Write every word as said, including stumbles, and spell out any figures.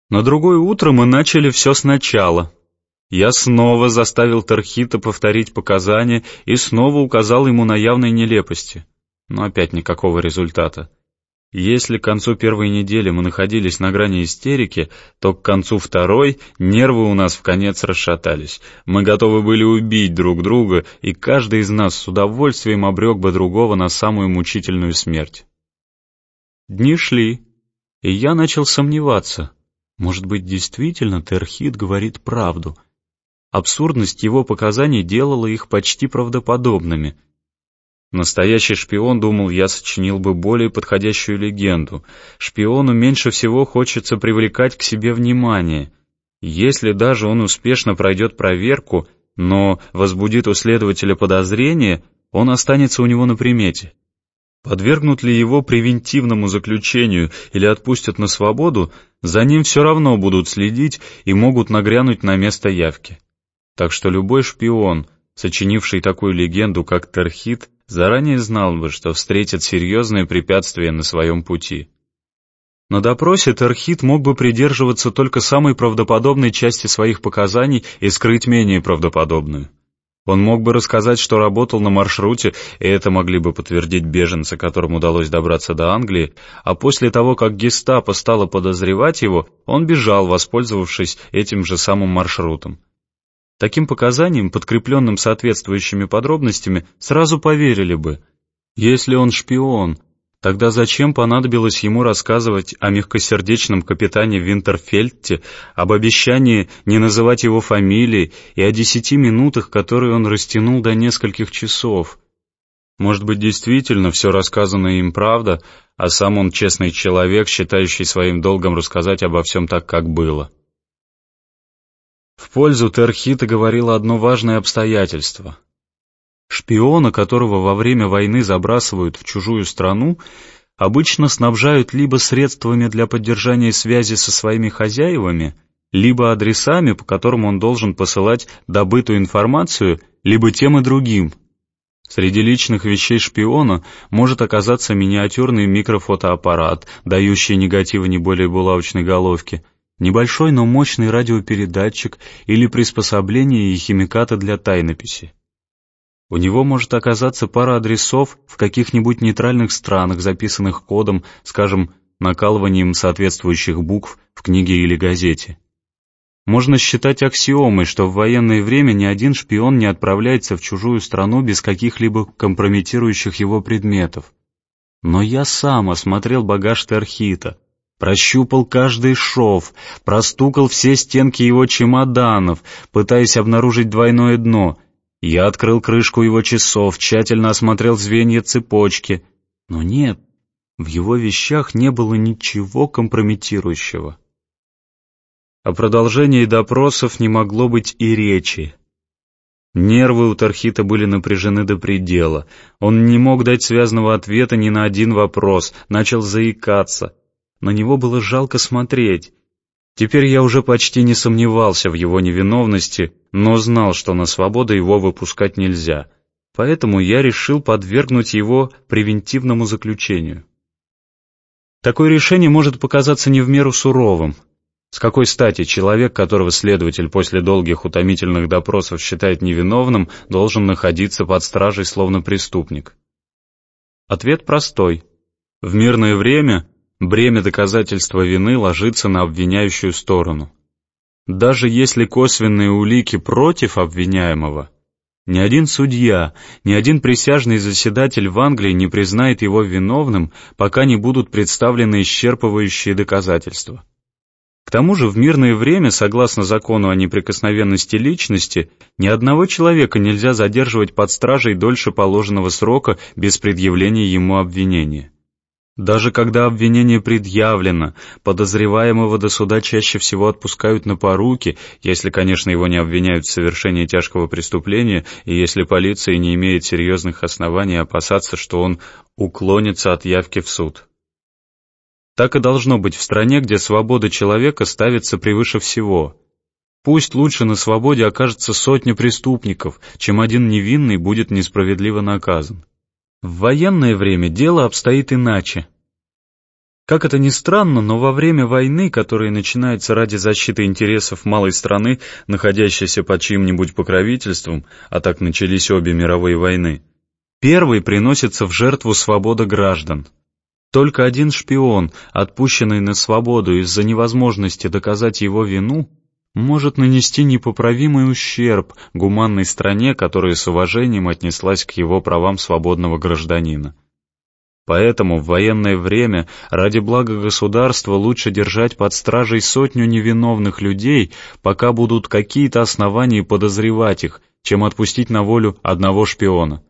На другое утро мы начали все сначала. Я снова заставил Терхита повторить показания и снова указал ему на явные нелепости. Но опять никакого результата. Если к концу первой недели мы находились на грани истерики, то к концу второй нервы у нас вконец расшатались. Мы готовы были убить друг друга, и каждый из нас с удовольствием обрек бы другого на самую мучительную смерть. Дни шли, и я начал сомневаться. Может быть, действительно Терхит говорит правду. Абсурдность его показаний делала их почти правдоподобными. Настоящий шпион, думал я, сочинил бы более подходящую легенду. Шпиону меньше всего хочется привлекать к себе внимание. Если даже он успешно пройдет проверку, но возбудит у следователя подозрение, он останется у него на примете. Подвергнут ли его превентивному заключению или отпустят на свободу, за ним все равно будут следить и могут нагрянуть на место явки. Так что любой шпион, сочинивший такую легенду, как Терхит, заранее знал бы, что встретит серьезные препятствия на своем пути. На допросе Терхит мог бы придерживаться только самой правдоподобной части своих показаний и скрыть менее правдоподобную. Он мог бы рассказать, что работал на маршруте, и это могли бы подтвердить беженцы, которым удалось добраться до Англии, а после того, как гестапо стало подозревать его, он бежал, воспользовавшись этим же самым маршрутом. Таким показаниям, подкрепленным соответствующими подробностями, сразу поверили бы. Если он шпион, тогда зачем понадобилось ему рассказывать о мягкосердечном капитане Винтерфельте, об обещании не называть его фамилии и о десяти минутах, которые он растянул до нескольких часов? Может быть, действительно все рассказанное им правда, а сам он честный человек, считающий своим долгом рассказать обо всем так, как было. В пользу Терхита говорило одно важное обстоятельство. Шпиона, которого во время войны забрасывают в чужую страну, обычно снабжают либо средствами для поддержания связи со своими хозяевами, либо адресами, по которым он должен посылать добытую информацию, либо тем и другим. Среди личных вещей шпиона может оказаться миниатюрный микрофотоаппарат, дающий негативы не более булавочной головки, небольшой, но мощный радиопередатчик или приспособление и химикаты для тайнописи. У него может оказаться пара адресов в каких-нибудь нейтральных странах, записанных кодом, скажем, накалыванием соответствующих букв в книге или газете. Можно считать аксиомой, что в военное время ни один шпион не отправляется в чужую страну без каких-либо компрометирующих его предметов. Но я сам осмотрел багаж Терхита, прощупал каждый шов, простукал все стенки его чемоданов, пытаясь обнаружить двойное дно. Я открыл крышку его часов, тщательно осмотрел звенья цепочки. Но нет, в его вещах не было ничего компрометирующего. О продолжении допросов не могло быть и речи. Нервы у Терхита были напряжены до предела. Он не мог дать связного ответа ни на один вопрос, начал заикаться. На него было жалко смотреть. Теперь я уже почти не сомневался в его невиновности, но знал, что на свободу его выпускать нельзя. Поэтому я решил подвергнуть его превентивному заключению. Такое решение может показаться не в меру суровым. С какой стати человек, которого следователь после долгих утомительных допросов считает невиновным, должен находиться под стражей словно преступник? Ответ простой. В мирное время бремя доказательства вины ложится на обвиняющую сторону. Даже если косвенные улики против обвиняемого, ни один судья, ни один присяжный заседатель в Англии не признает его виновным, пока не будут представлены исчерпывающие доказательства. К тому же в мирное время, согласно закону о неприкосновенности личности, ни одного человека нельзя задерживать под стражей дольше положенного срока без предъявления ему обвинения. Даже когда обвинение предъявлено, подозреваемого до суда чаще всего отпускают на поруки, если, конечно, его не обвиняют в совершении тяжкого преступления и если полиция не имеет серьезных оснований опасаться, что он уклонится от явки в суд. Так и должно быть в стране, где свобода человека ставится превыше всего. Пусть лучше на свободе окажется сотня преступников, чем один невинный будет несправедливо наказан. В военное время дело обстоит иначе. Как это ни странно, но во время войны, которая начинается ради защиты интересов малой страны, находящейся под чьим-нибудь покровительством, а так начались обе мировые войны, первой приносится в жертву свобода граждан. Только один шпион, отпущенный на свободу из-за невозможности доказать его вину, может нанести непоправимый ущерб гуманной стране, которая с уважением отнеслась к его правам свободного гражданина. Поэтому в военное время ради блага государства лучше держать под стражей сотню невиновных людей, пока будут какие-то основания подозревать их, чем отпустить на волю одного шпиона.